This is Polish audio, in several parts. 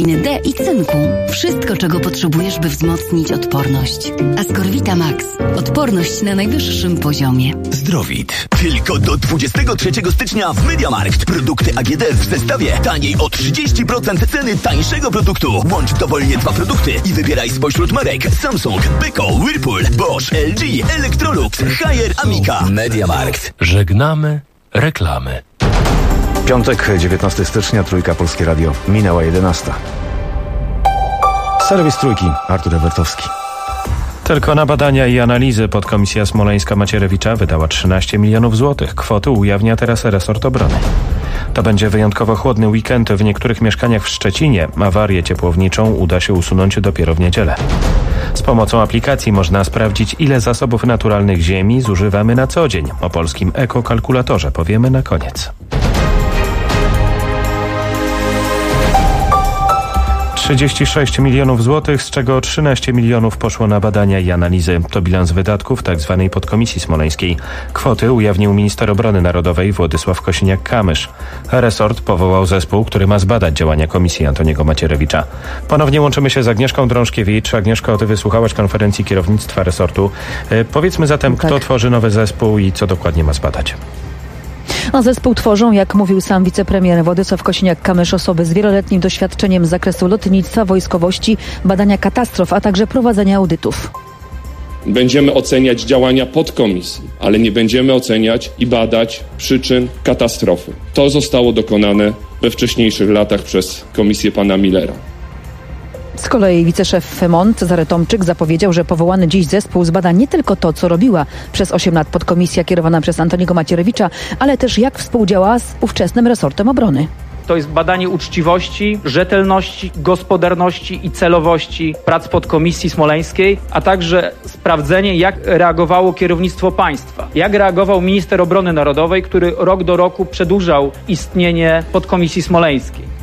witaminy D i cynku. Wszystko, czego potrzebujesz, by wzmocnić odporność. Ascorvita Max. Odporność na najwyższym poziomie. Zdrowit. Tylko do 23 stycznia w MediaMarkt. Produkty AGD w zestawie taniej o 30% ceny tańszego produktu. Łącz dowolnie 2 produkty i wybieraj spośród marek Samsung, Beko, Whirlpool, Bosch, LG, Electrolux, Haier, Amica. MediaMarkt. Żegnamy reklamy. Piątek, 19 stycznia, Trójka, Polskie Radio. Minęła 11. Serwis Trójki, Artur Ewertowski. Tylko na badania i analizy podkomisja smoleńska Macierewicza wydała 13 milionów złotych. Kwoty ujawnia teraz resort obrony. To będzie wyjątkowo chłodny weekend w niektórych mieszkaniach w Szczecinie. Awarię ciepłowniczą uda się usunąć dopiero w niedzielę. Z pomocą aplikacji można sprawdzić, ile zasobów naturalnych ziemi zużywamy na co dzień. O polskim ekokalkulatorze powiemy na koniec. 36 milionów złotych, z czego 13 milionów poszło na badania i analizy. To bilans wydatków tzw. podkomisji smoleńskiej. Kwoty ujawnił minister obrony narodowej Władysław Kosiniak-Kamysz. Resort powołał zespół, który ma zbadać działania komisji Antoniego Macierewicza. Ponownie łączymy się z Agnieszką Drążkiewicz. Agnieszko, ty wysłuchałaś konferencji kierownictwa resortu. Powiedzmy zatem, kto tworzy nowy zespół i co dokładnie ma zbadać. A zespół tworzą, jak mówił sam wicepremier Władysław Kosiniak-Kamysz, osoby z wieloletnim doświadczeniem z zakresu lotnictwa, wojskowości, badania katastrof, a także prowadzenia audytów. Będziemy oceniać działania podkomisji, ale nie będziemy oceniać i badać przyczyn katastrofy. To zostało dokonane we wcześniejszych latach przez komisję pana Millera. Z kolei wiceszef MON Cezary Tomczyk zapowiedział, że powołany dziś zespół zbada nie tylko to, co robiła przez 8 lat podkomisja kierowana przez Antoniego Macierewicza, ale też jak współdziałała z ówczesnym resortem obrony. To jest badanie uczciwości, rzetelności, gospodarności i celowości prac podkomisji smoleńskiej, a także sprawdzenie, jak reagowało kierownictwo państwa. Jak reagował minister obrony narodowej, który rok do roku przedłużał istnienie podkomisji smoleńskiej.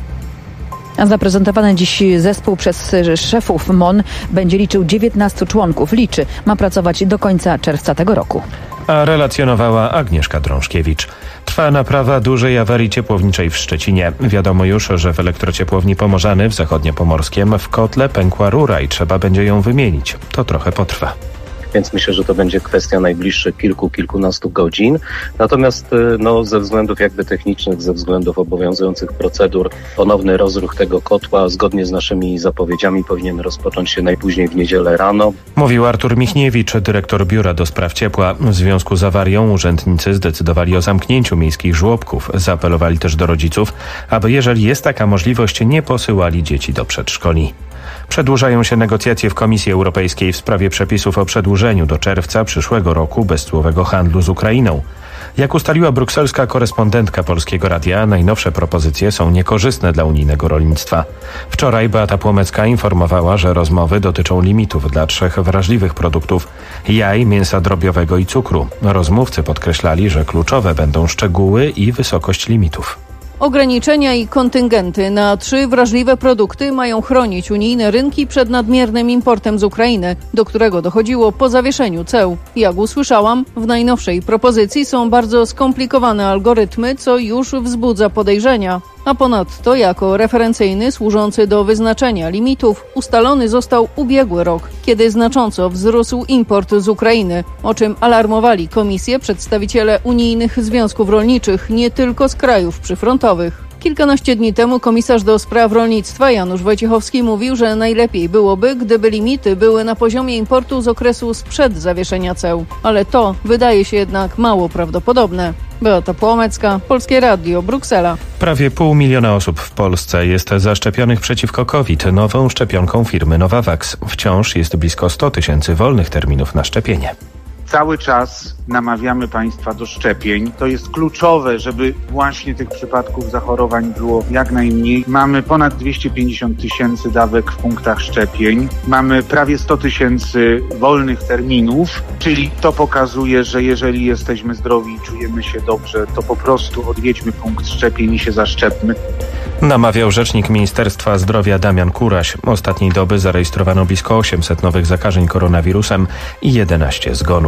A zaprezentowany dziś zespół przez szefów MON będzie liczył 19 członków. Ma pracować do końca czerwca tego roku. A relacjonowała Agnieszka Drążkiewicz. Trwa naprawa dużej awarii ciepłowniczej w Szczecinie. Wiadomo już, że w elektrociepłowni Pomorzany w Zachodniopomorskiem w kotle pękła rura i trzeba będzie ją wymienić. To trochę potrwa. Więc myślę, że to będzie kwestia najbliższych kilkunastu godzin. Natomiast ze względów jakby technicznych, ze względów obowiązujących procedur, ponowny rozruch tego kotła zgodnie z naszymi zapowiedziami powinien rozpocząć się najpóźniej w niedzielę rano. Mówił Artur Michniewicz, dyrektor Biura do Spraw Ciepła. W związku z awarią urzędnicy zdecydowali o zamknięciu miejskich żłobków. Zaapelowali też do rodziców, aby jeżeli jest taka możliwość, nie posyłali dzieci do przedszkoli. Przedłużają się negocjacje w Komisji Europejskiej w sprawie przepisów o przedłużeniu do czerwca przyszłego roku bezcłowego handlu z Ukrainą. Jak ustaliła brukselska korespondentka Polskiego Radia, najnowsze propozycje są niekorzystne dla unijnego rolnictwa. Wczoraj Beata Płomecka informowała, że rozmowy dotyczą limitów dla 3 wrażliwych produktów: jaj, mięsa drobiowego i cukru. Rozmówcy podkreślali, że kluczowe będą szczegóły i wysokość limitów. Ograniczenia i kontyngenty na 3 wrażliwe produkty mają chronić unijne rynki przed nadmiernym importem z Ukrainy, do którego dochodziło po zawieszeniu ceł. Jak usłyszałam, w najnowszej propozycji są bardzo skomplikowane algorytmy, co już wzbudza podejrzenia. A ponadto jako referencyjny służący do wyznaczenia limitów ustalony został ubiegły rok, kiedy znacząco wzrósł import z Ukrainy, o czym alarmowali komisje, przedstawiciele unijnych związków rolniczych, nie tylko z krajów przyfrontowych. Kilkanaście dni temu komisarz do spraw rolnictwa Janusz Wojciechowski mówił, że najlepiej byłoby, gdyby limity były na poziomie importu z okresu sprzed zawieszenia ceł. Ale to wydaje się jednak mało prawdopodobne. Beata Płomecka, Polskie Radio, Bruksela. Prawie 500 000 osób w Polsce jest zaszczepionych przeciwko COVID nową szczepionką firmy Novavax. Wciąż jest blisko 100 000 wolnych terminów na szczepienie. Cały czas namawiamy państwa do szczepień. To jest kluczowe, żeby właśnie tych przypadków zachorowań było jak najmniej. Mamy ponad 250 000 dawek w punktach szczepień. Mamy prawie 100 000 wolnych terminów, czyli to pokazuje, że jeżeli jesteśmy zdrowi i czujemy się dobrze, to po prostu odwiedźmy punkt szczepień i się zaszczepmy. Namawiał rzecznik Ministerstwa Zdrowia Damian Kuraś. Ostatniej doby zarejestrowano blisko 800 nowych zakażeń koronawirusem i 11 zgonów.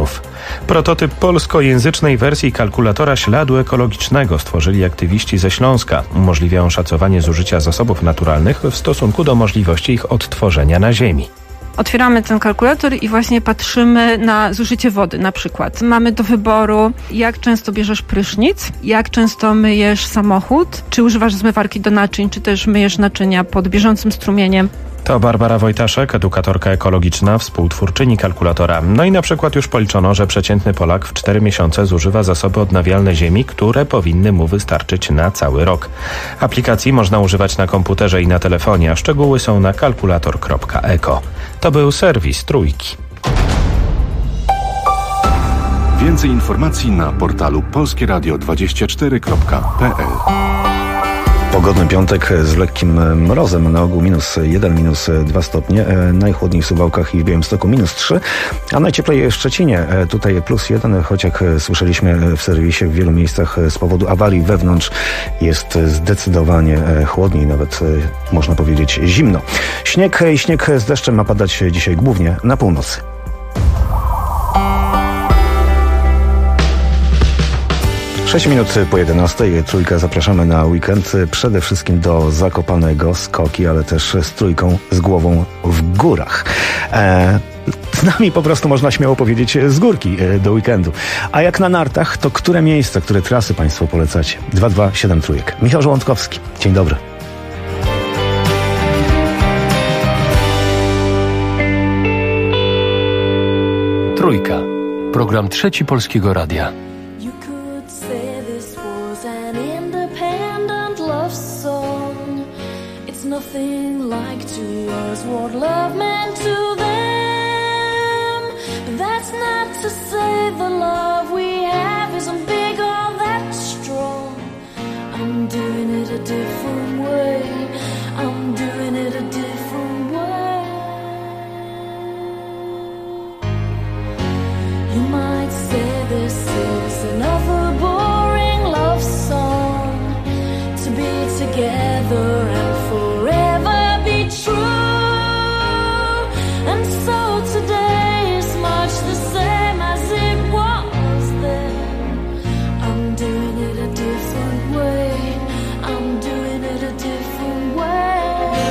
odpadów. Prototyp polskojęzycznej wersji kalkulatora śladu ekologicznego stworzyli aktywiści ze Śląska. Umożliwia on szacowanie zużycia zasobów naturalnych w stosunku do możliwości ich odtworzenia na ziemi. Otwieramy ten kalkulator i właśnie patrzymy na zużycie wody na przykład. Mamy do wyboru, jak często bierzesz prysznic, jak często myjesz samochód, czy używasz zmywarki do naczyń, czy też myjesz naczynia pod bieżącym strumieniem. To Barbara Wojtaszek, edukatorka ekologiczna, współtwórczyni kalkulatora. No i na przykład już policzono, że przeciętny Polak w 4 miesiące zużywa zasoby odnawialne ziemi, które powinny mu wystarczyć na cały rok. Aplikacji można używać na komputerze i na telefonie, a szczegóły są na kalkulator.eko. To był serwis Trójki. Więcej informacji na portalu polskieradio24.pl. Pogodny piątek z lekkim mrozem, na ogół -1, -2 stopnie, najchłodniej w Suwałkach i w Białymstoku -3, a najcieplej w Szczecinie, tutaj +1, choć jak słyszeliśmy w serwisie, w wielu miejscach z powodu awarii wewnątrz jest zdecydowanie chłodniej, nawet można powiedzieć zimno. Śnieg z deszczem ma padać dzisiaj głównie na północy. Sześć minut po 11:00, Trójka, zapraszamy na weekend, przede wszystkim do Zakopanego, skoki, ale też z Trójką, z głową w górach. Z nami po prostu można śmiało powiedzieć z górki do weekendu. A jak na nartach, to które miejsca, które trasy Państwo polecacie? 227 Trójek. Michał Żołądkowski, dzień dobry. Trójka. Program Trzeci Polskiego Radia. Nothing like to us what love meant to them. That's not to say the love we have isn't big or that strong. I'm doing it a different way. I'm doing it a different way. You might say this is another boring love song, to be together and forever be true. And so today is much the same as it was then. I'm doing it a different way. I'm doing it a different way.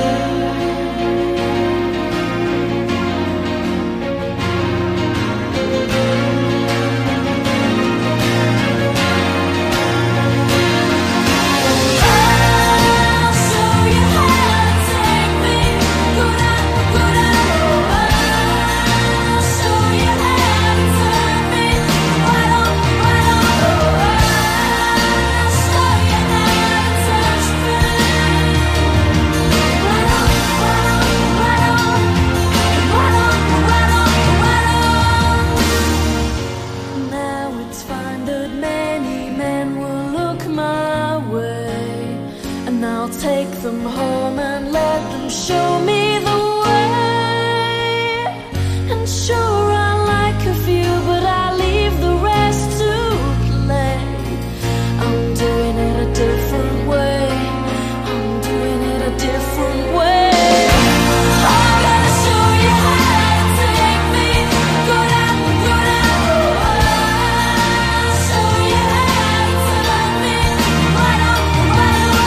Take them home and let them show me the way. And sure I like a few, but I leave the rest to play. I'm doing it a different way. I'm doing it a different way. I'm gonna show you how to take me. Good out, I'll show you how to love me. Right on, right on.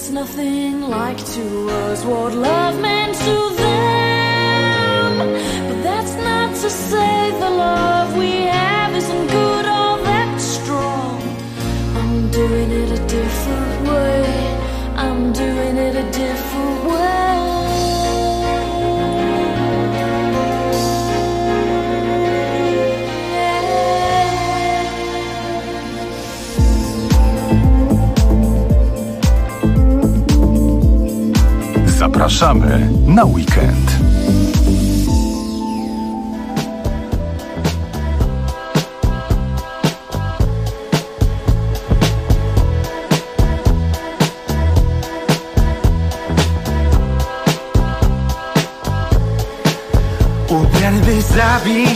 it's nothing like to us what love meant to them. But that's not to say the love we have isn't good or that strong. I'm doing it a different way. I'm doing it a different way. Zapraszamy na weekend. Ubrany by zabić.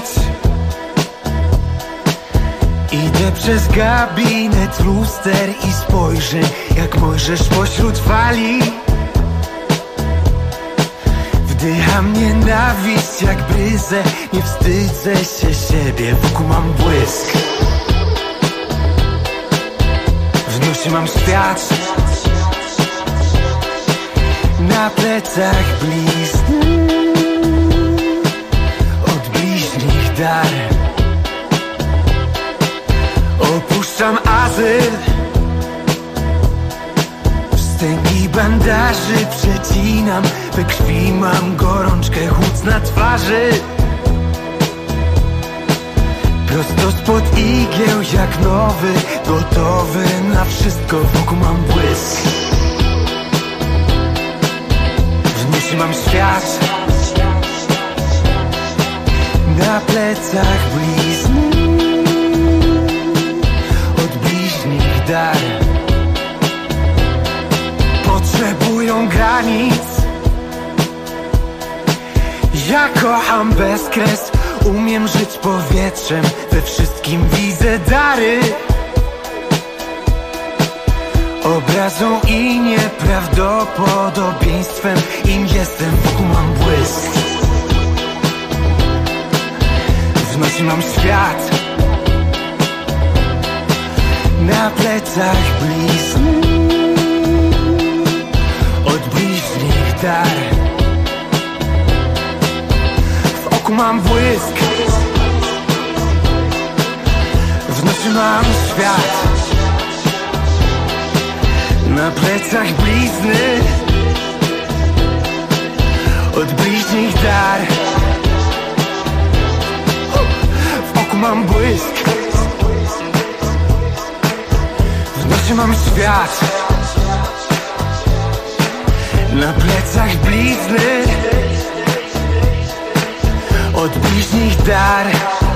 Idę przez gabinet luster i spojrzę, jak Mojżesz pośród fali. Wdycham nienawiść jak bryzę. Nie wstydzę się siebie, wokół mam błysk. W nosie mam świat. Na plecach blizny. Od bliźnich dar. Opuszczam azyl. Wstęgi bandaży przecinam. We krwi mam gorączkę, chłód na twarzy. Prosto spod igieł jak nowy. Gotowy na wszystko, wokół mam błysk. W nosie mam świat. Na plecach blizny. Od bliźnich dar. Potrzebują granic. Ja kocham bezkres. Umiem żyć powietrzem. We wszystkim widzę dary. Obrazą i nieprawdopodobieństwem. Im jestem, wokół mam błysk. W nosie mam świat. Na plecach blizny. Od bliźnich dar. W oku mam błysk. W nosie mam świat. Na plecach blizny. Od bliźnich dar. W oku mam błysk. W nosie mam świat. Na plecach blizny. Od bliźnich dar.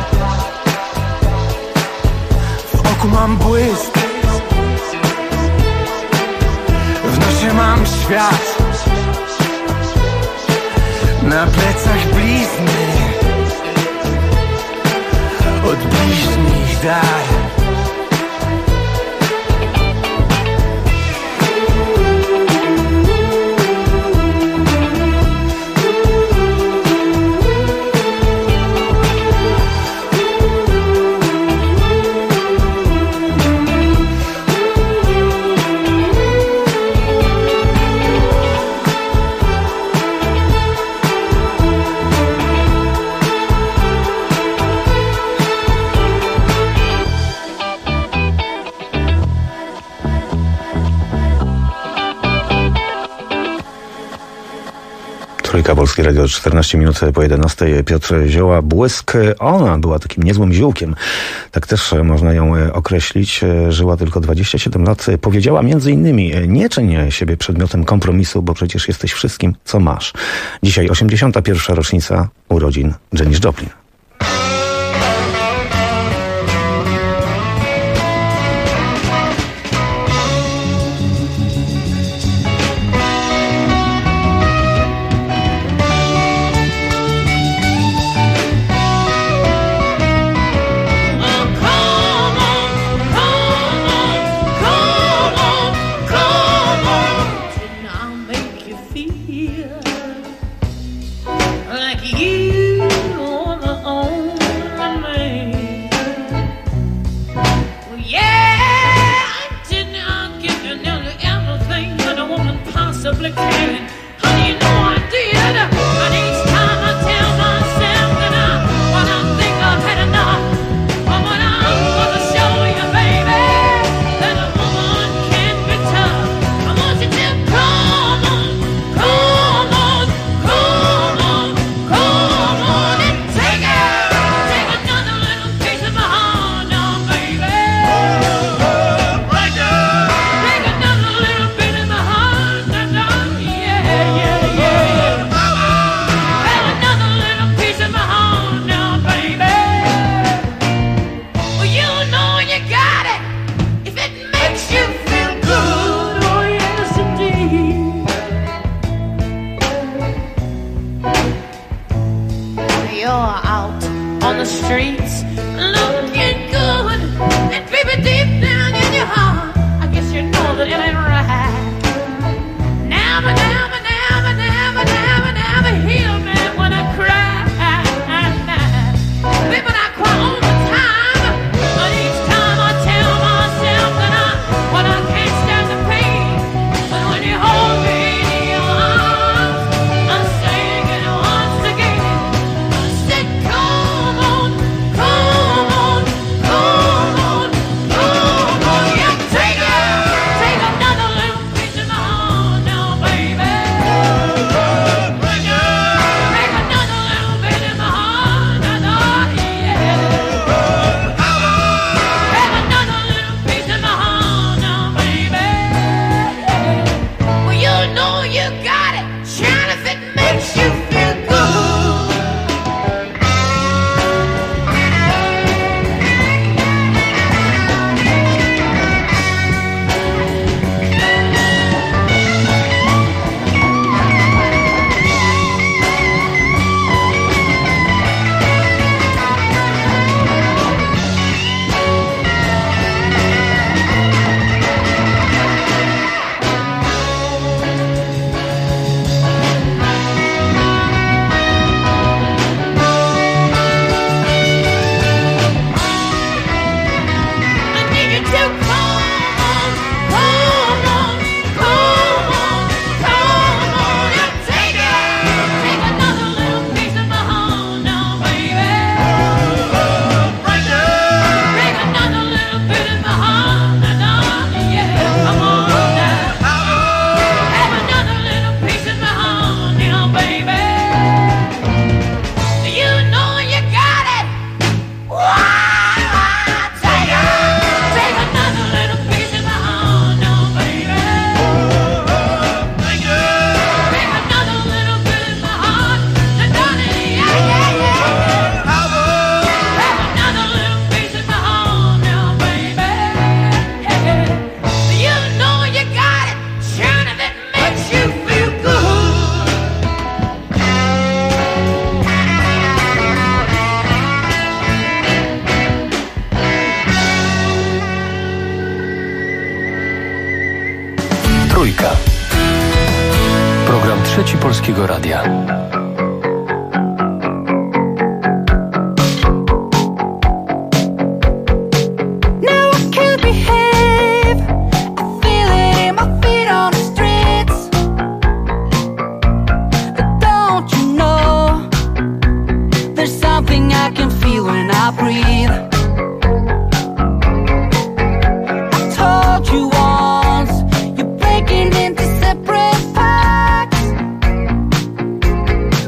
W oku mam błysk. W nosie mam świat. Na plecach blizny. Od bliźnich dar. Trójka, Polskie Radio, 14 minut po 11. Piotr Zioła, Błysk. Ona była takim niezłym ziółkiem. Tak też można ją określić. Żyła tylko 27 lat. Powiedziała między innymi: nie czyń siebie przedmiotem kompromisu, bo przecież jesteś wszystkim, co masz. Dzisiaj 81. rocznica urodzin Janis Joplin. Like you are the streets, looking good, and baby, deep down in your heart, I guess you know that it ain't right. Never, never, never, never, never, never heal me when I cry. Baby, I cry all the time, but each time I tell myself that I can't stand the pain. But when you hold me in your arms, I'm singing once again. I said, come on, come on, come on, come on. Yeah, take another little piece of my heart now, baby. Take another little bit of my heart now, yeah. Take another little piece of my heart now, baby. Well, you know you got it, China, if it makes you feel good. I need you to come on, come on, come on, come on. Yeah, take another little piece of my heart now, baby. Take another little bit of my heart now, yeah. Come on now. Have another little piece of my heart now, baby. You know you got it. Take another little piece of my heart now, baby. Take another little bit of my heart, darling, yeah, yeah, yeah. Take another little piece of my heart now, baby. You know you got it, China, that makes you feel good. Trójka. Program Trzeci Polskiego Radia. Now I can't behave. I feel it in my feet on the streets. But don't you know, there's something I can feel when I breathe. I told you once, you're breaking into separate parts.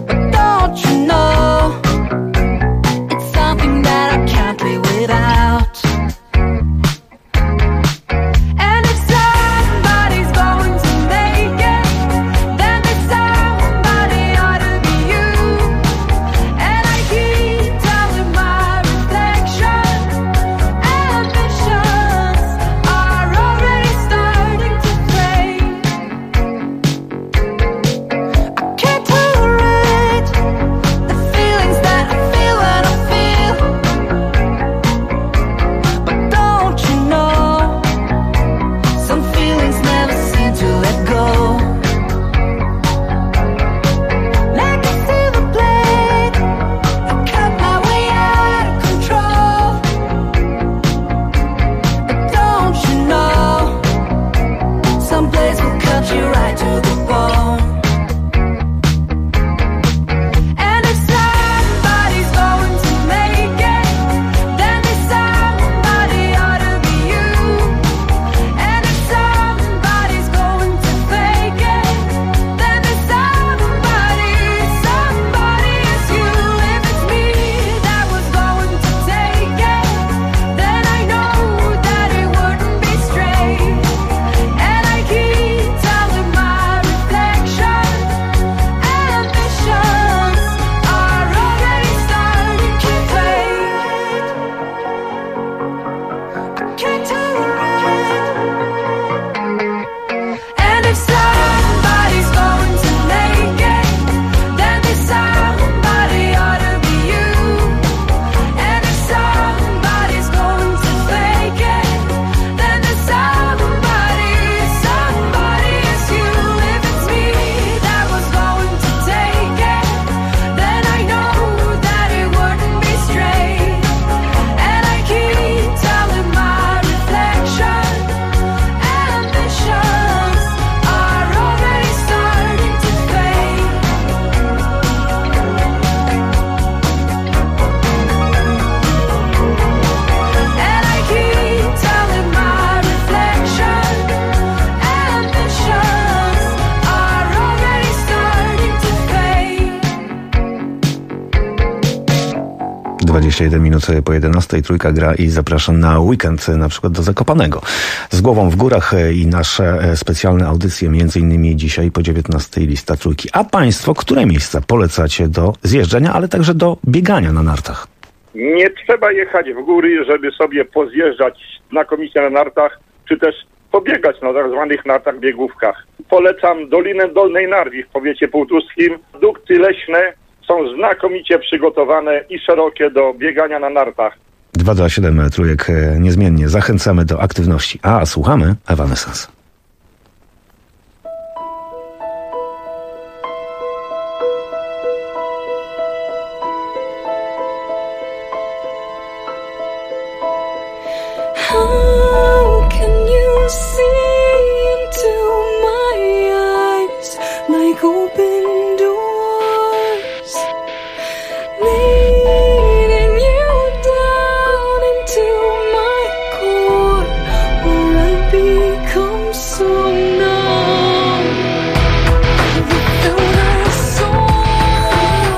21 minut po 11. Trójka gra i zapraszam na weekend, na przykład do Zakopanego. Z głową w górach i nasze specjalne audycje, między innymi dzisiaj po 19 lista Trójki. A państwo, które miejsca polecacie do zjeżdżania, ale także do biegania na nartach? Nie trzeba jechać w góry, żeby sobie pozjeżdżać na komisję na nartach, czy też pobiegać na tak zwanych nartach biegówkach. Polecam Dolinę Dolnej Narwi w powiecie półtuskim. Dukty leśne są znakomicie przygotowane i szerokie do biegania na nartach. 227 Trójek niezmiennie. Zachęcamy do aktywności. A słuchamy Evanescence. How can you see into my eyes like open doors, leading you down into my core, where I become so numb without a soul.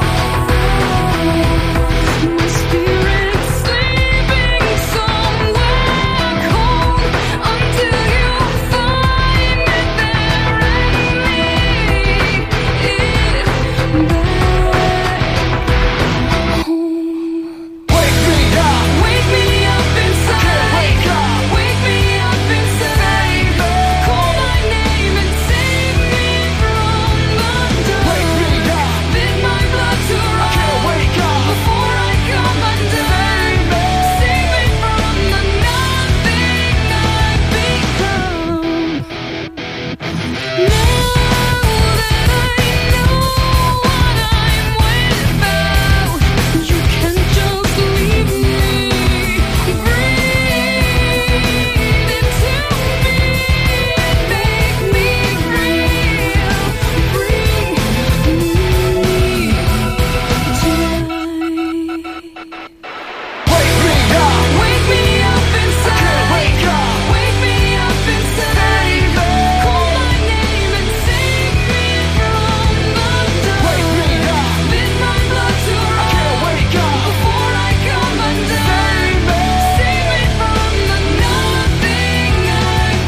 My spirit's sleeping somewhere cold until you find it there and lead it back home. Wake me up inside. Wake me up inside. Call my name and save me from the dark. Bid my blood to run before I come undone. Save me from the nothing I've become. Now that I know what I'm without, you can't just leave me. Breathe into me, make me real. Bring me tonight. Wake me up inside. Wake me up inside. Call my name and save me from the dark. Bid my blood to run before I come undone. Save me from the nothing I've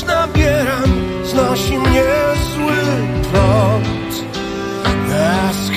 znosi mnie zły prąd.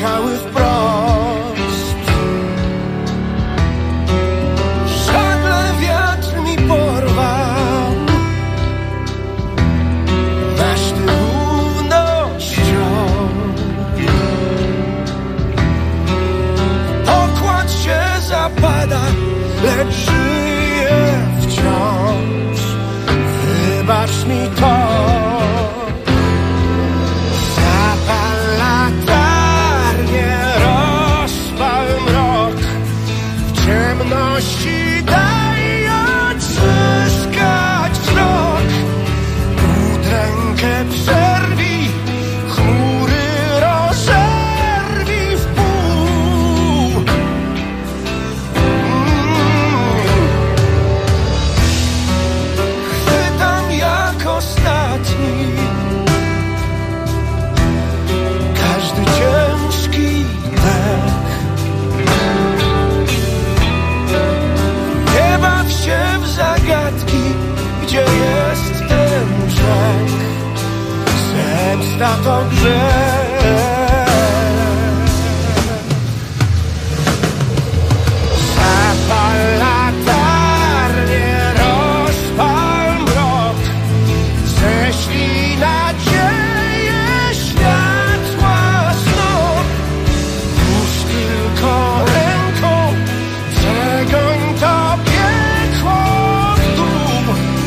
ciemności daj odzyskać wzrok. Udrękę przerwij, chmury rozerwij w pół. Chwytam jak ostatni każdy ciężki dech. Nie baw się w zagadki, gdzie jest ten brzeg. Zemsta to grzech. Zapal latarnię, rozpal mrok. Ześlij nadzieję, światła znów. Puść tylko ręką, przegoń to piekło w dół.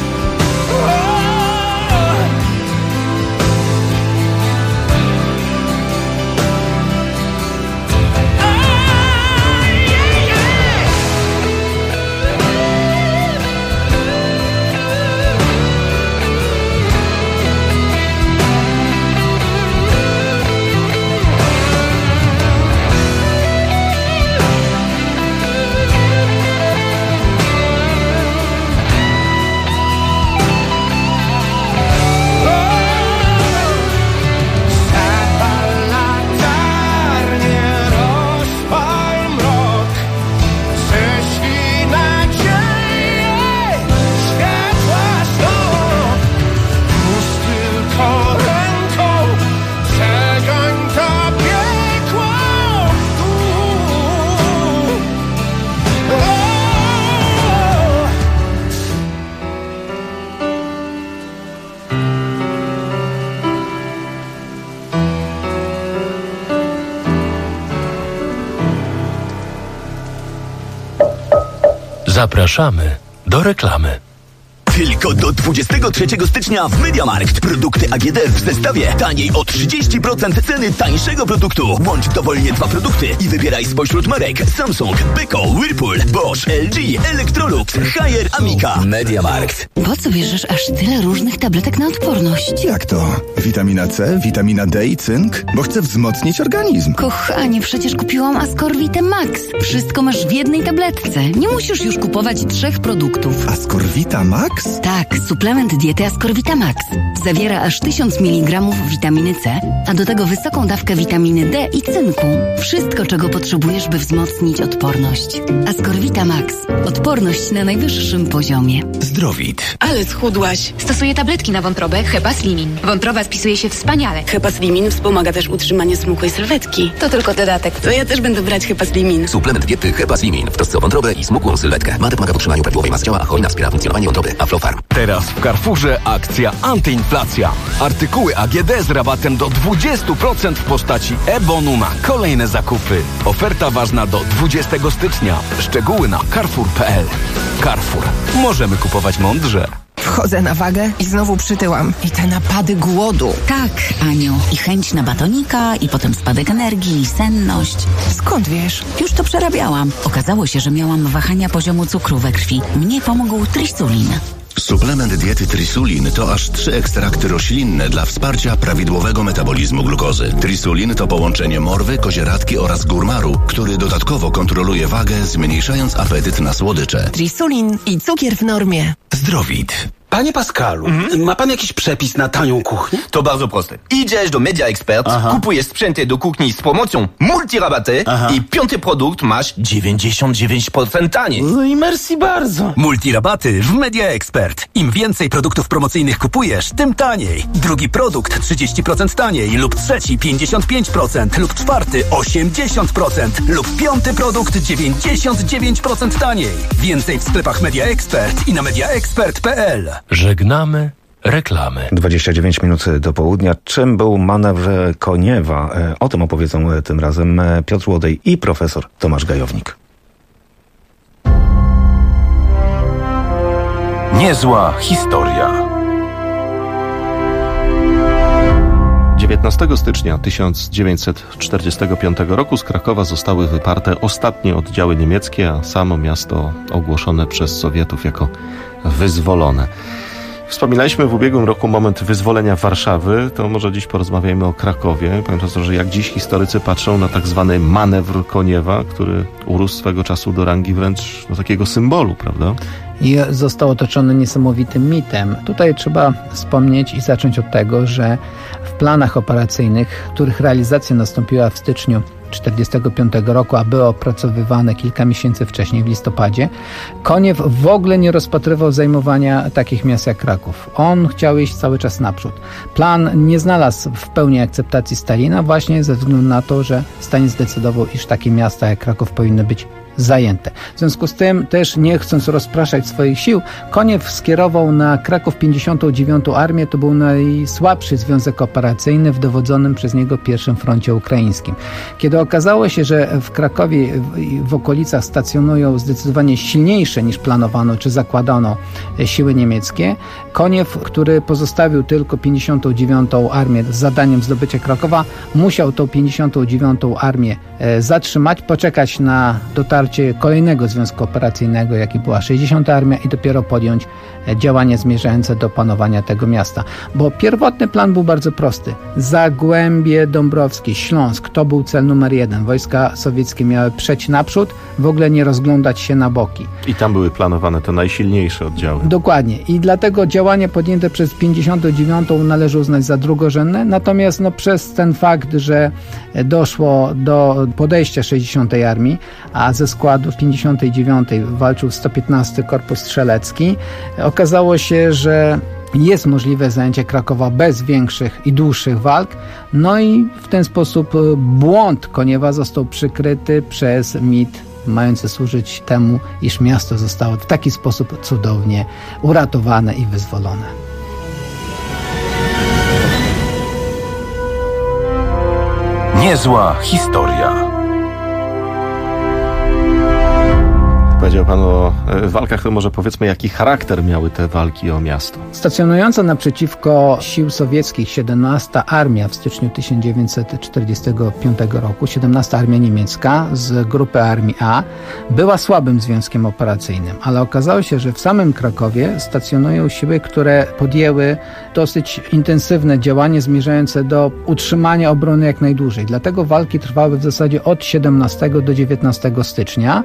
Zapal latarnię, rozpal mrok. Ześlij nadzieję, światła znów. Puść tylko ręką, przegoń to piekło w dół. Zapraszamy do reklamy. Tylko do 23 stycznia w MediaMarkt. Produkty AGD w zestawie taniej o 30% ceny tańszego produktu. Łącz dowolnie 2 produkty i wybieraj spośród marek Samsung, Beko, Whirlpool, Bosch, LG, Electrolux, Haier, Amica. MediaMarkt. Po co bierzesz aż tyle różnych tabletek na odporność? Jak to? Witamina C, witamina D i cynk? Bo chcę wzmocnić organizm. Kochanie, przecież kupiłam Ascorvitę Max. Wszystko masz w jednej tabletce. Nie musisz już kupować 3 produktów. Ascorvita Max? Tak, suplement diety Ascorvita Max. Zawiera aż 1000 mg witaminy C, a do tego wysoką dawkę witaminy D i cynku. Wszystko, czego potrzebujesz, by wzmocnić odporność. Ascorvita Max. Odporność na najwyższym poziomie. Zdrowit. Ale schudłaś. Stosuję tabletki na wątrobę Hepaslimin. Wątroba spisuje się wspaniale. Hepaslimin wspomaga też utrzymanie smukłej sylwetki. To tylko dodatek. To ja też będę brać Hepaslimin. Suplement diety Hepaslimin w trosce o wątrobę i smukłą sylwetkę. Ma pomaga w utrzymaniu prawidłowej masy ciała, a hojna wspiera funkcjonowanie wątroby. Aflofarm. Teraz w Carrefourze akcja antyinflacja. Artykuły AGD z rabatem do 20% w postaci e-bonu na kolejne zakupy. Oferta ważna do 20 stycznia. Szczegóły na carrefour.pl. Carrefour. Możemy kupować mądrze. Wchodzę na wagę i znowu przytyłam. I te napady głodu. Tak, Aniu. I chęć na batonika, i potem spadek energii, i senność. Skąd wiesz? Już to przerabiałam. Okazało się, że miałam wahania poziomu cukru we krwi. Mnie pomógł Trisulin. Suplement diety Trisulin to aż 3 ekstrakty roślinne dla wsparcia prawidłowego metabolizmu glukozy. Trisulin to połączenie morwy, kozieradki oraz górmaru, który dodatkowo kontroluje wagę, zmniejszając apetyt na słodycze. Trisulin i cukier w normie. Zdrowit. Panie Pascalu, ma pan jakiś przepis na tanią kuchnię? To bardzo proste. Idziesz do Media Expert, kupujesz sprzęty do kuchni z promocją multirabaty i 5. produkt masz 99% taniej. No i merci bardzo. Multirabaty w Media Expert. Im więcej produktów promocyjnych kupujesz, tym taniej. Drugi produkt 30% taniej lub trzeci 55% lub czwarty 80% lub 5. produkt 99% taniej. Więcej w sklepach Media Expert i na mediaexpert.pl. Żegnamy reklamy. 29 minut do południa. Czym był manewr Koniewa? O tym opowiedzą tym razem Piotr Łodej i profesor Tomasz Gajownik. Niezła historia. 19 stycznia 1945 roku z Krakowa zostały wyparte ostatnie oddziały niemieckie, a samo miasto ogłoszone przez Sowietów jako wyzwolone. Wspominaliśmy w ubiegłym roku moment wyzwolenia Warszawy, to może dziś porozmawiajmy o Krakowie. Powiem to, że jak dziś historycy patrzą na tak zwany manewr Koniewa, który urósł swego czasu do rangi wręcz takiego symbolu, prawda? I został otoczony niesamowitym mitem. Tutaj trzeba wspomnieć i zacząć od tego, że w planach operacyjnych, których realizacja nastąpiła w styczniu 1945 roku, a były opracowywane kilka miesięcy wcześniej, w listopadzie, Koniew w ogóle nie rozpatrywał zajmowania takich miast jak Kraków. On chciał iść cały czas naprzód. Plan nie znalazł w pełni akceptacji Stalina właśnie ze względu na to, że Stalin zdecydował, iż takie miasta jak Kraków powinny być zajęte. W związku z tym też, nie chcąc rozpraszać swoich sił, Koniew skierował na Kraków 59. Armię. To był najsłabszy związek operacyjny w dowodzonym przez niego pierwszym froncie ukraińskim. Kiedy okazało się, że w Krakowie w okolicach stacjonują zdecydowanie silniejsze niż planowano czy zakładano siły niemieckie, Koniew, który pozostawił tylko 59. Armię z zadaniem zdobycia Krakowa, musiał tą 59. Armię zatrzymać, poczekać na dotarcie kolejnego związku operacyjnego, jaki była 60. Armia, i dopiero podjąć działania zmierzające do panowania tego miasta. Bo pierwotny plan był bardzo prosty. Zagłębie Dąbrowskie, Śląsk, to był cel numer 1. Wojska sowieckie miały przejść naprzód, w ogóle nie rozglądać się na boki. I tam były planowane te najsilniejsze oddziały. Dokładnie. I dlatego działania podjęte przez 59. należy uznać za drugorzędne. Natomiast przez ten fakt, że doszło do podejścia 60. Armii, a ze składu 59. walczył 115. Korpus Strzelecki, okazało się, że jest możliwe zajęcie Krakowa bez większych i dłuższych walk. No i w ten sposób błąd Koniewa został przykryty przez mit mający służyć temu, iż miasto zostało w taki sposób cudownie uratowane i wyzwolone. Niezła historia. Powiedział Pan o walkach, to może powiedzmy, jaki charakter miały te walki o miasto. Stacjonująca naprzeciwko sił sowieckich 17. Armia w styczniu 1945 roku, 17. Armia Niemiecka z grupy Armii A, była słabym związkiem operacyjnym, ale okazało się, że w samym Krakowie stacjonują siły, które podjęły dosyć intensywne działanie zmierzające do utrzymania obrony jak najdłużej. Dlatego walki trwały w zasadzie od 17 do 19 stycznia.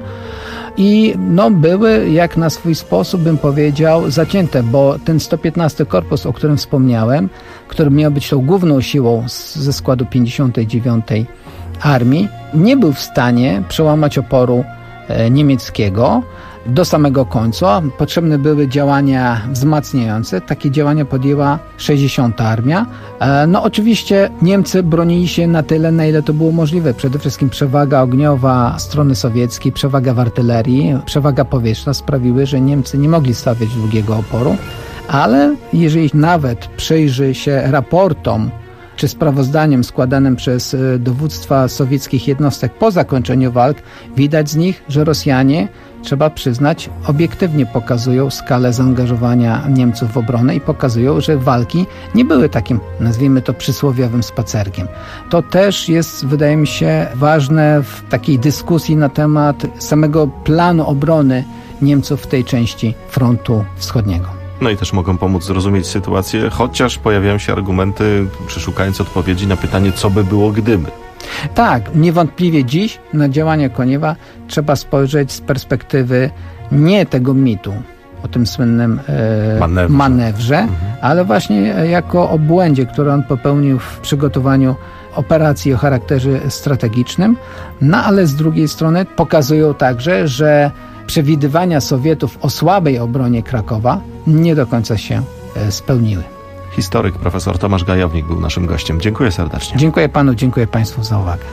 I były, jak na swój sposób bym powiedział, zacięte, bo ten 115 Korpus, o którym wspomniałem, który miał być tą główną siłą ze składu 59. Armii, nie był w stanie przełamać oporu niemieckiego do samego końca. Potrzebne były działania wzmacniające. Takie działania podjęła 60. Armia. Oczywiście Niemcy bronili się na tyle, na ile to było możliwe. Przede wszystkim przewaga ogniowa strony sowieckiej, przewaga w artylerii, przewaga powietrzna sprawiły, że Niemcy nie mogli stawiać długiego oporu. Ale jeżeli nawet przyjrzy się raportom czy sprawozdaniom składanym przez dowództwa sowieckich jednostek po zakończeniu walk, widać z nich, że Rosjanie, trzeba przyznać, obiektywnie pokazują skalę zaangażowania Niemców w obronę i pokazują, że walki nie były takim, nazwijmy to, przysłowiowym spacerkiem. To też jest, wydaje mi się, ważne w takiej dyskusji na temat samego planu obrony Niemców w tej części frontu wschodniego. No i też mogą pomóc zrozumieć sytuację, chociaż pojawiają się argumenty, szukając odpowiedzi na pytanie, co by było gdyby. Tak, niewątpliwie dziś na działania Koniewa trzeba spojrzeć z perspektywy nie tego mitu, o tym słynnym manewrze, ale właśnie jako o błędzie, który on popełnił w przygotowaniu operacji o charakterze strategicznym, ale z drugiej strony pokazują także, że przewidywania Sowietów o słabej obronie Krakowa nie do końca się spełniły. Historyk profesor Tomasz Gajownik był naszym gościem. Dziękuję serdecznie. Dziękuję panu, dziękuję państwu za uwagę.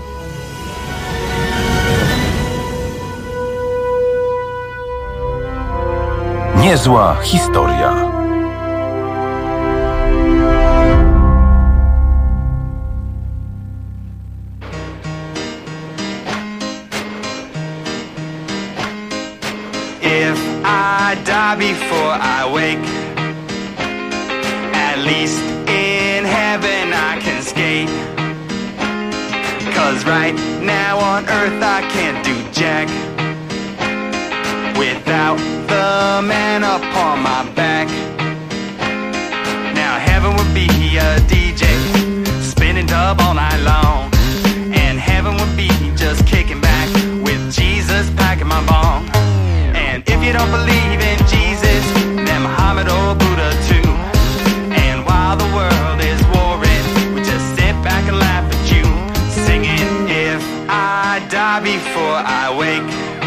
Niezła historia. If I die before I wake, at least in heaven I can skate. 'Cause right now on earth I can't do jack without the man upon my back. Now heaven would be a DJ spinning dub all night long, and heaven would be just kicking back with Jesus packing my bong. And if you don't believe in Jesus, then Muhammad or Buddha too. And while the world is warring, we just sit back and laugh at you, singing, if I die before I wake,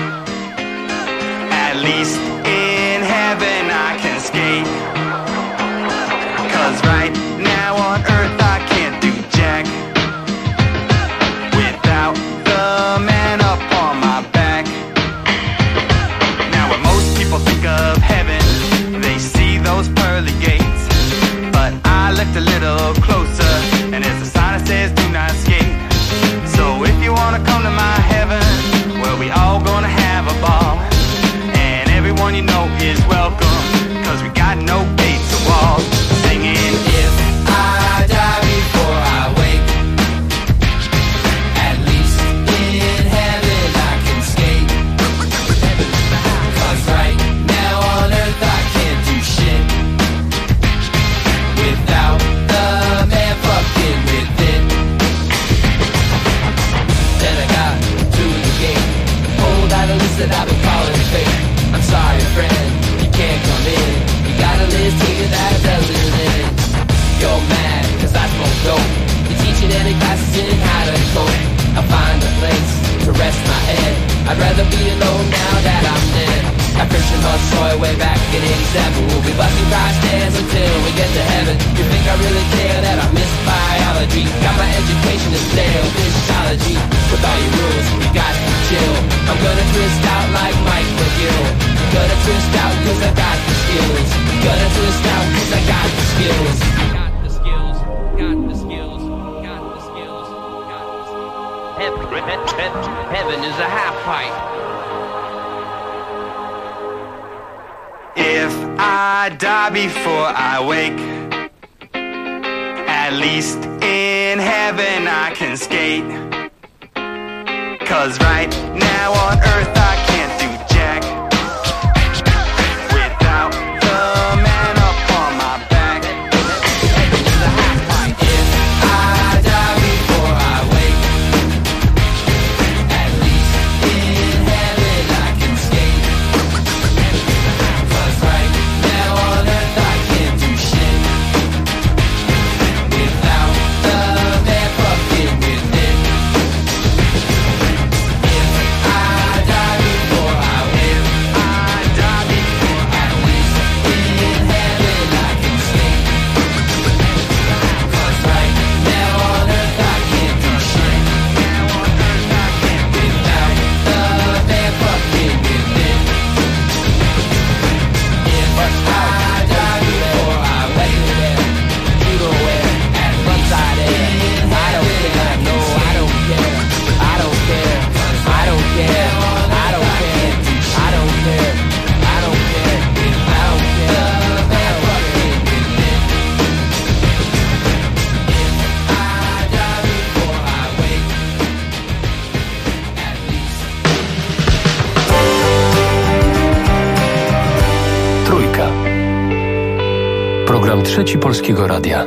at least in heaven I can skate. 'Cause right now on earth I can't do jack without the man up on my back. Now when most people think of heaven, they see those pearly gates, but I looked a little closer and there's a sign that says do not skate. So if you wanna come to my heaven, well, we all gonna have a ball, and everyone you know is welcome, 'cause we got no gates or walls. Singing, if I die before I wake, at least in heaven I can skate. 'Cause right now on earth I can't do shit without the man fucking with it. Then I got to the gate. Hold on, listen, I've been calling fate. I'm sorry, friend, you can't come in. You got a list here that doesn't end. You're mad, 'cause I smoke dope. You're teaching any classes in how to cope. I'll find a place to rest my head. I'd rather be alone now that I'm dead. I Christian Hussoy way back in 87. We'll be busting Christ hands until we get to heaven. You think I really care that I miss biology? Got my education in stale physiology. With all your rules, you got to chill. I'm gonna twist out like Mike McGill. Gonna twist out 'cause I got the skills. Gonna twist out 'cause I got the skills. Got the skills, got the skills, got the skills, got the skills. Heaven is a half pipe. If I die before I wake, at least in heaven I can skate. 'Cause right now on earth I can't do jack without the man up on my back. If I die before I wake, at least in heaven I can skate. 'Cause right now on earth I can't do shit without the man fucking with it. If I die before I wake, I die before at least in heaven I can skate. 'Cause right now on earth I can't do shit without the man fucking with it. If I die before I wake, you go where? At least I don't care. No, I don't care. I don't care. I don't care. I don't care. I don't care. I don't care. I don't care. Man fucking with it. If I die before I wake, at least. Trójka. Program Trzeci Polskiego Radia.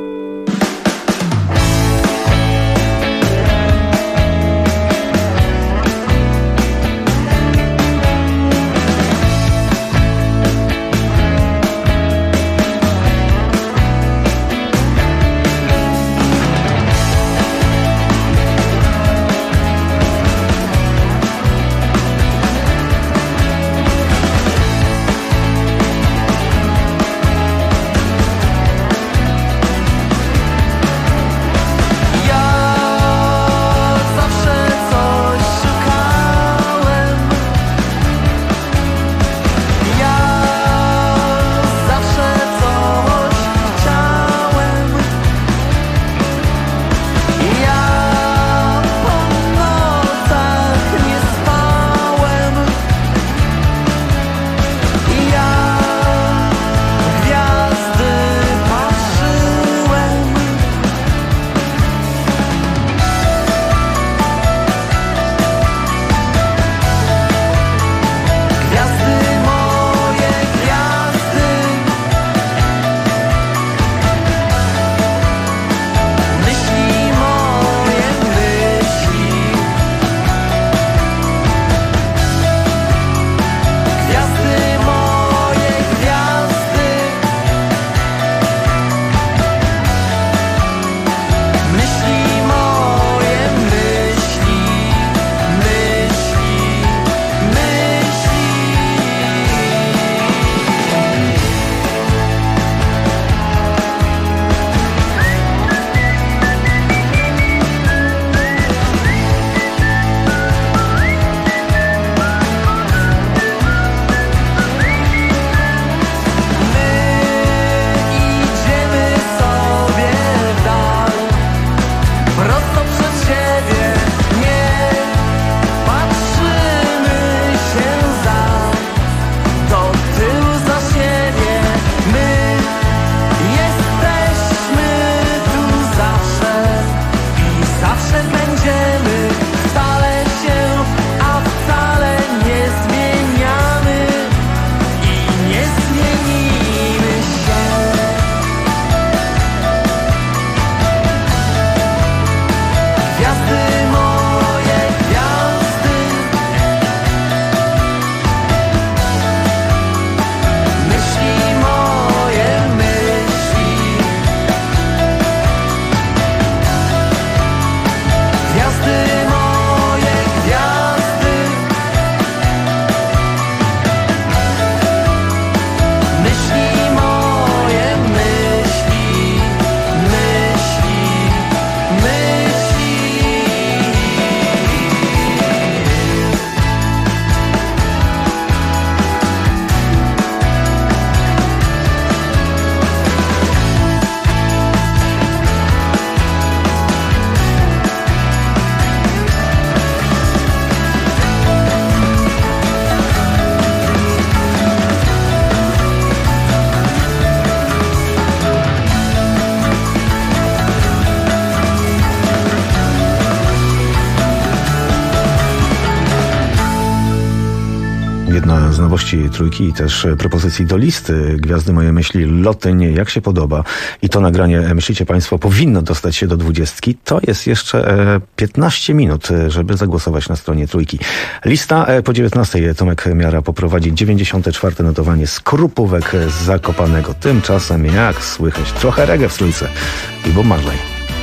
jedna z nowości trójki i też propozycji do listy Gwiazdy Moje Myśli, Lotynie, jak się podoba. I to nagranie, myślicie Państwo, powinno dostać się do 20. To jest jeszcze 15 minut, żeby zagłosować na stronie trójki. Lista po 19. Tomek Miara poprowadzi 94. notowanie Skrupówek z Zakopanego. Tymczasem, jak słychać, trochę reggae w trójce i Bob Marley.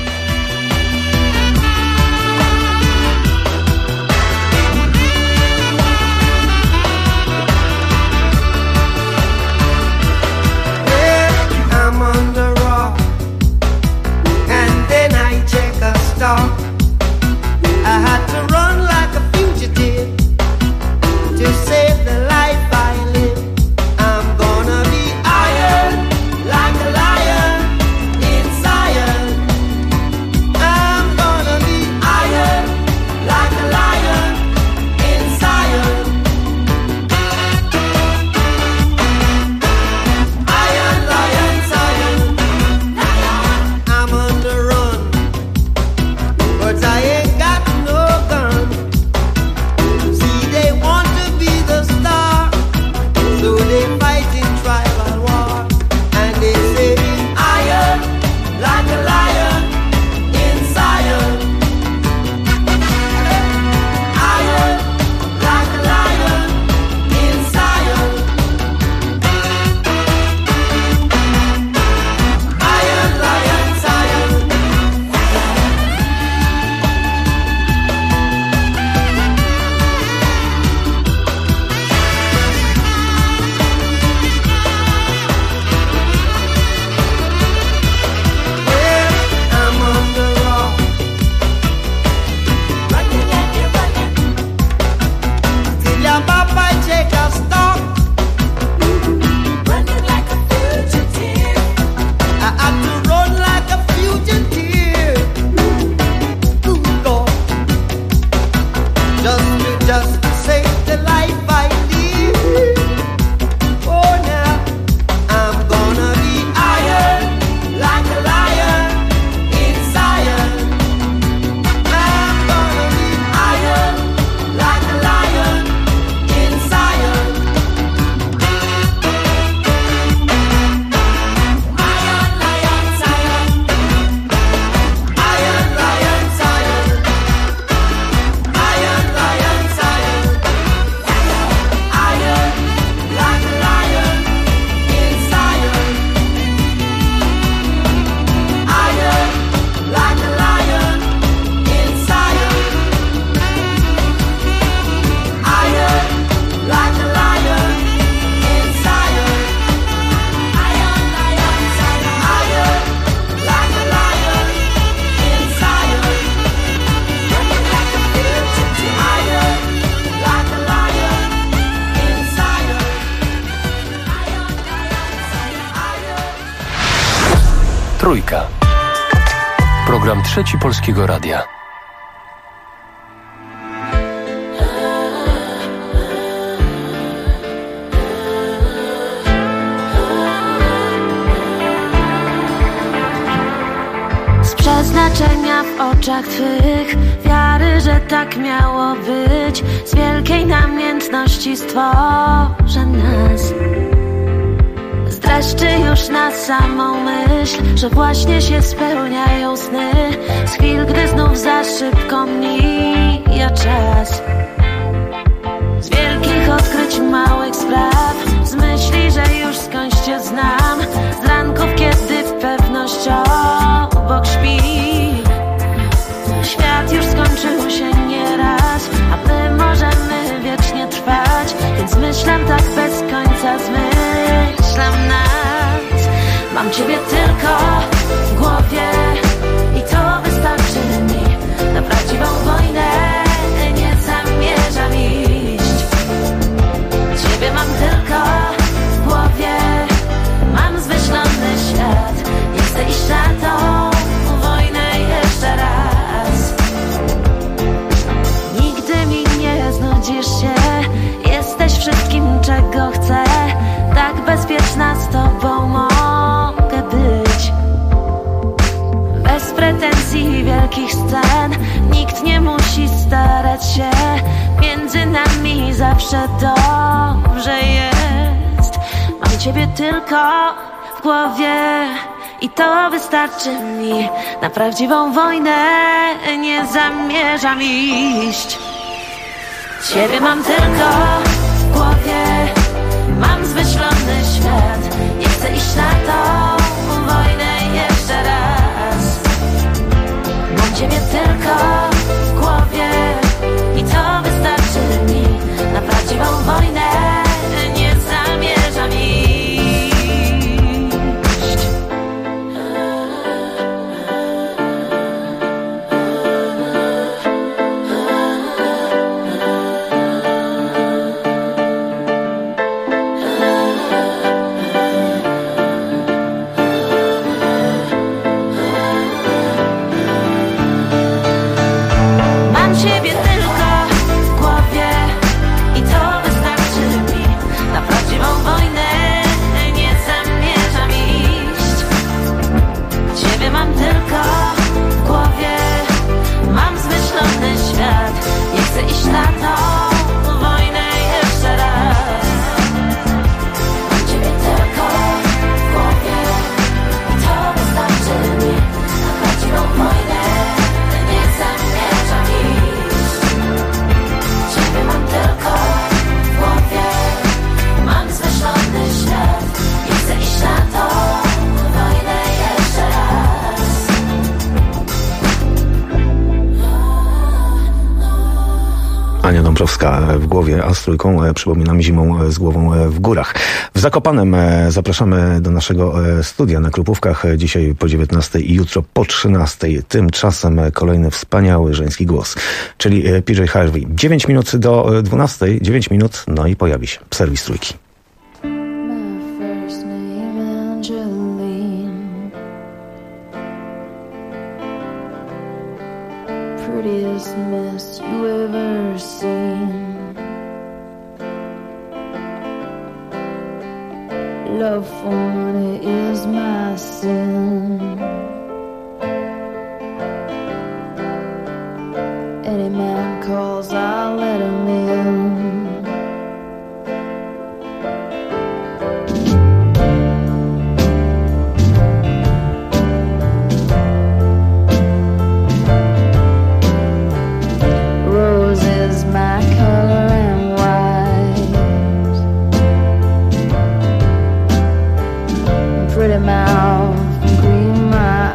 Trójka. Program Trzeci Polskiego Radia. Z przeznaczenia w oczach Twych, wiary, że tak miało być, z wielkiej namiętności stworzę nas. Dreszczy już na samą myśl, że właśnie się spełniają sny, z chwil, gdy znów za szybko mija czas. Z wielkich odkryć małych spraw, z myśli, że już skądś Cię znam, z ranków, kiedy w pewność obok śpi. Świat już skończył się nieraz, a my możemy wiecznie trwać, więc myślam tak bez końca, zmyślam nas. Mam Ciebie tylko w głowie i to wystarczy mi. Na prawdziwą wojnę nie zamierzam iść. Ciebie mam tylko w głowie, mam zmyślony świat. Nie chcę iść na tą wojnę jeszcze raz. Nigdy mi nie znudzisz się, jesteś wszystkim, czego chcę. Tak bezpieczna z Tobą mogę być. Bez pretensji wielkich scen, nikt nie musi starać się między nami zawsze dobrze jest. Mam ciebie tylko w głowie i to wystarczy mi. Na prawdziwą wojnę nie zamierzam iść. Ciebie mam tylko w głowie, mam zmyślony świat. Nie chcę iść na tą wojnę jeszcze raz. Mam ciebie tylko w głowie i to wystarczy mi. Na prawdziwą wojnę nie zamierzam iść. Ania Dąbrowska w głowie, a z trójką przypominam zimą z głową w górach. W Zakopanem zapraszamy do naszego studia na Krupówkach dzisiaj po 19 i jutro po 13. Tymczasem kolejny wspaniały żeński głos, czyli PJ Harvey. 9 minut do 12, 9 minut, no i pojawi się serwis trójki. Prettiest mess you ever seen. Love for money is my sin. Any man calls, I'll let him in. My color and white, pretty mouth, green my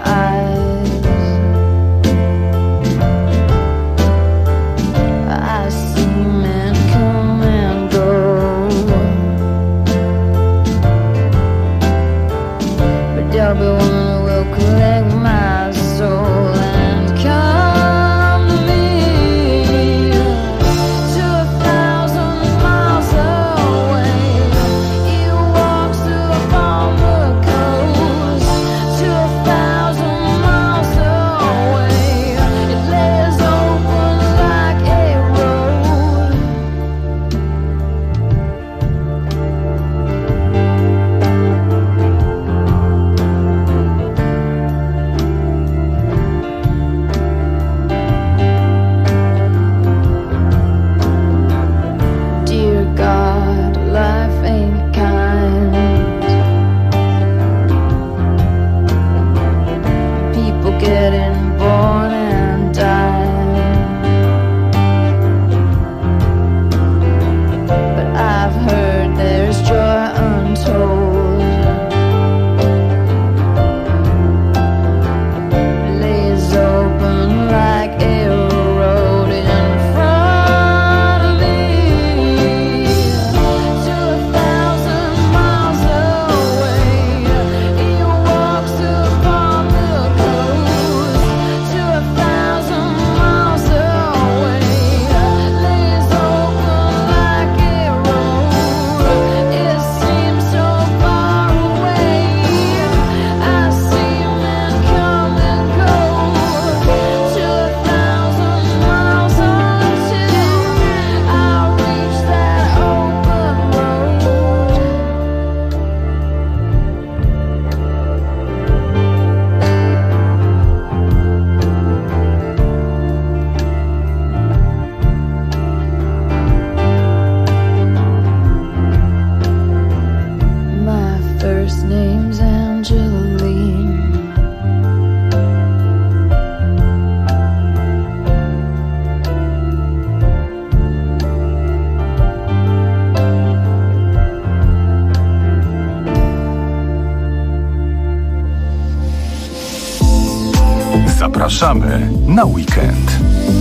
Zapraszamy na weekend.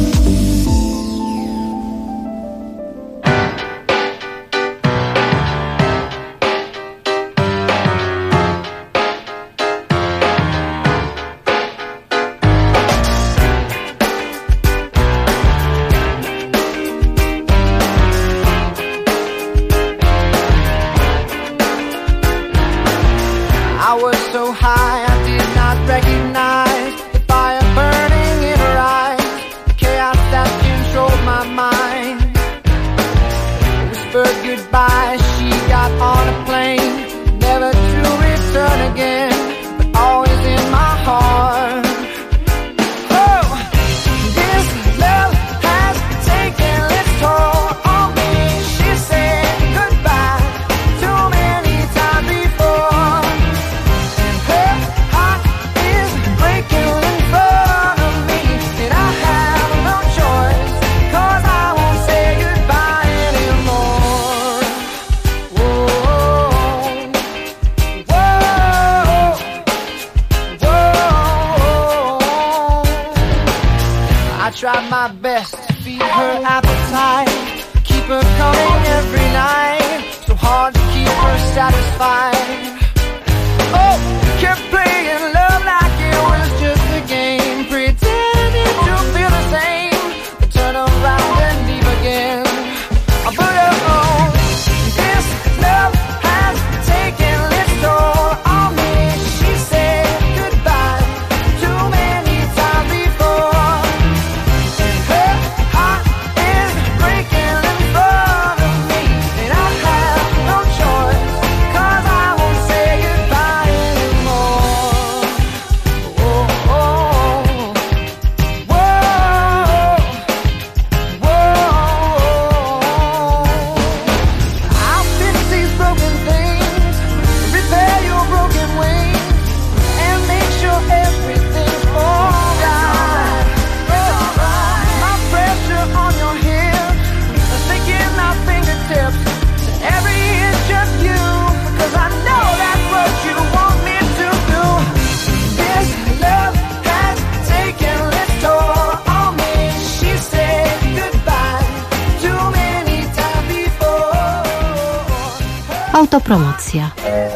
Autopromocja.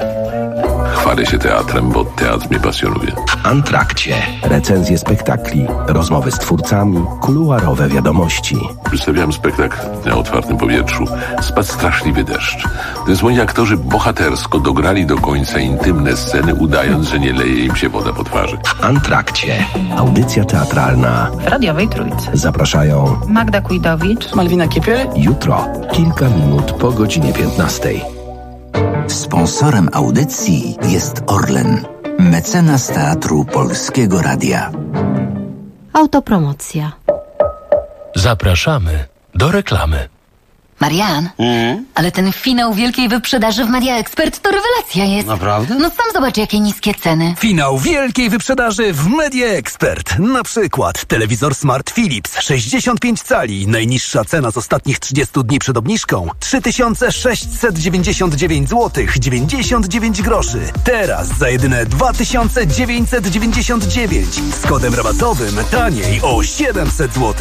Chwalę się teatrem, bo teatr mnie pasjonuje. W Antrakcie recenzje spektakli, rozmowy z twórcami, kuluarowe wiadomości. Przedstawiałem spektakl na otwartym powietrzu. Spadł straszliwy deszcz. Zesłoni aktorzy bohatersko dograli do końca intymne sceny, udając, że nie leje im się woda po twarzy. W Antrakcie. Audycja teatralna w radiowej Trójce. Zapraszają Magda Kujdowicz, Malwina Kiepiel. Jutro, kilka minut po godzinie 15. Sponsorem audycji jest Orlen, mecenas Teatru Polskiego Radia. Autopromocja. Zapraszamy do reklamy. Marian, ale ten finał wielkiej wyprzedaży w Media Expert to rewelacja jest. Naprawdę? No sam zobacz, jakie niskie ceny. Finał wielkiej wyprzedaży w Media Expert. Na przykład telewizor Smart Philips 65 cali. Najniższa cena z ostatnich 30 dni przed obniżką 3699 zł 99 groszy. Teraz za jedyne 2999 z kodem rabatowym taniej o 700 zł.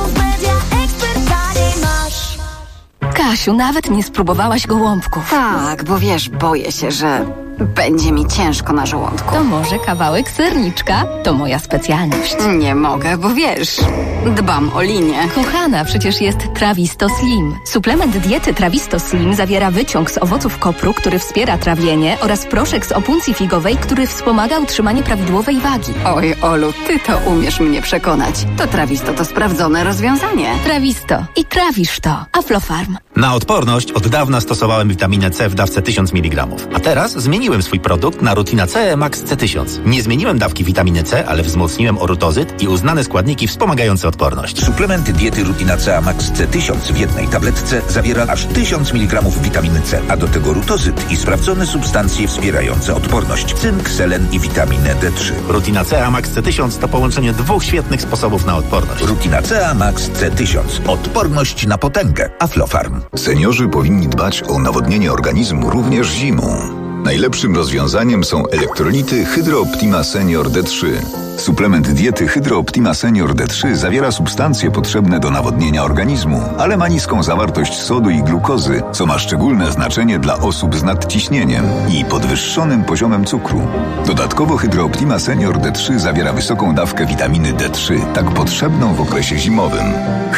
Kasiu, nawet nie spróbowałaś gołąbków. Tak, bo wiesz, boję się, że będzie mi ciężko na żołądku. To może kawałek serniczka? To moja specjalność. Nie mogę, bo wiesz, dbam o linię. Kochana, przecież jest Trawisto Slim. Suplement diety Trawisto Slim zawiera wyciąg z owoców kopru, który wspiera trawienie, oraz proszek z opuncji figowej, który wspomaga utrzymanie prawidłowej wagi. Oj, Olu, ty to umiesz mnie przekonać. To Trawisto to sprawdzone rozwiązanie. Trawisto i trawisz to. Aflofarm. Na odporność od dawna stosowałem witaminę C w dawce 1000 mg. A teraz zmieniłem swój produkt na Rutina C Max C1000. Nie zmieniłem dawki witaminy C, ale wzmocniłem orutozyt i uznane składniki wspomagające odporność. Suplementy diety Rutina C Max C1000 w jednej tabletce zawiera aż 1000 mg witaminy C, a do tego rutozyt i sprawdzone substancje wspierające odporność. Cynk, selen i witaminę D3. Rutina C Max C1000 to połączenie dwóch świetnych sposobów na odporność. Rutina C Max C1000. Odporność na potęgę. Aflofarm. Seniorzy powinni dbać o nawodnienie organizmu również zimą. Najlepszym rozwiązaniem są elektrolity Hydro Optima Senior D3. Suplement diety Hydro Optima Senior D3 zawiera substancje potrzebne do nawodnienia organizmu, ale ma niską zawartość sodu i glukozy, co ma szczególne znaczenie dla osób z nadciśnieniem i podwyższonym poziomem cukru. Dodatkowo Hydro Optima Senior D3 zawiera wysoką dawkę witaminy D3, tak potrzebną w okresie zimowym.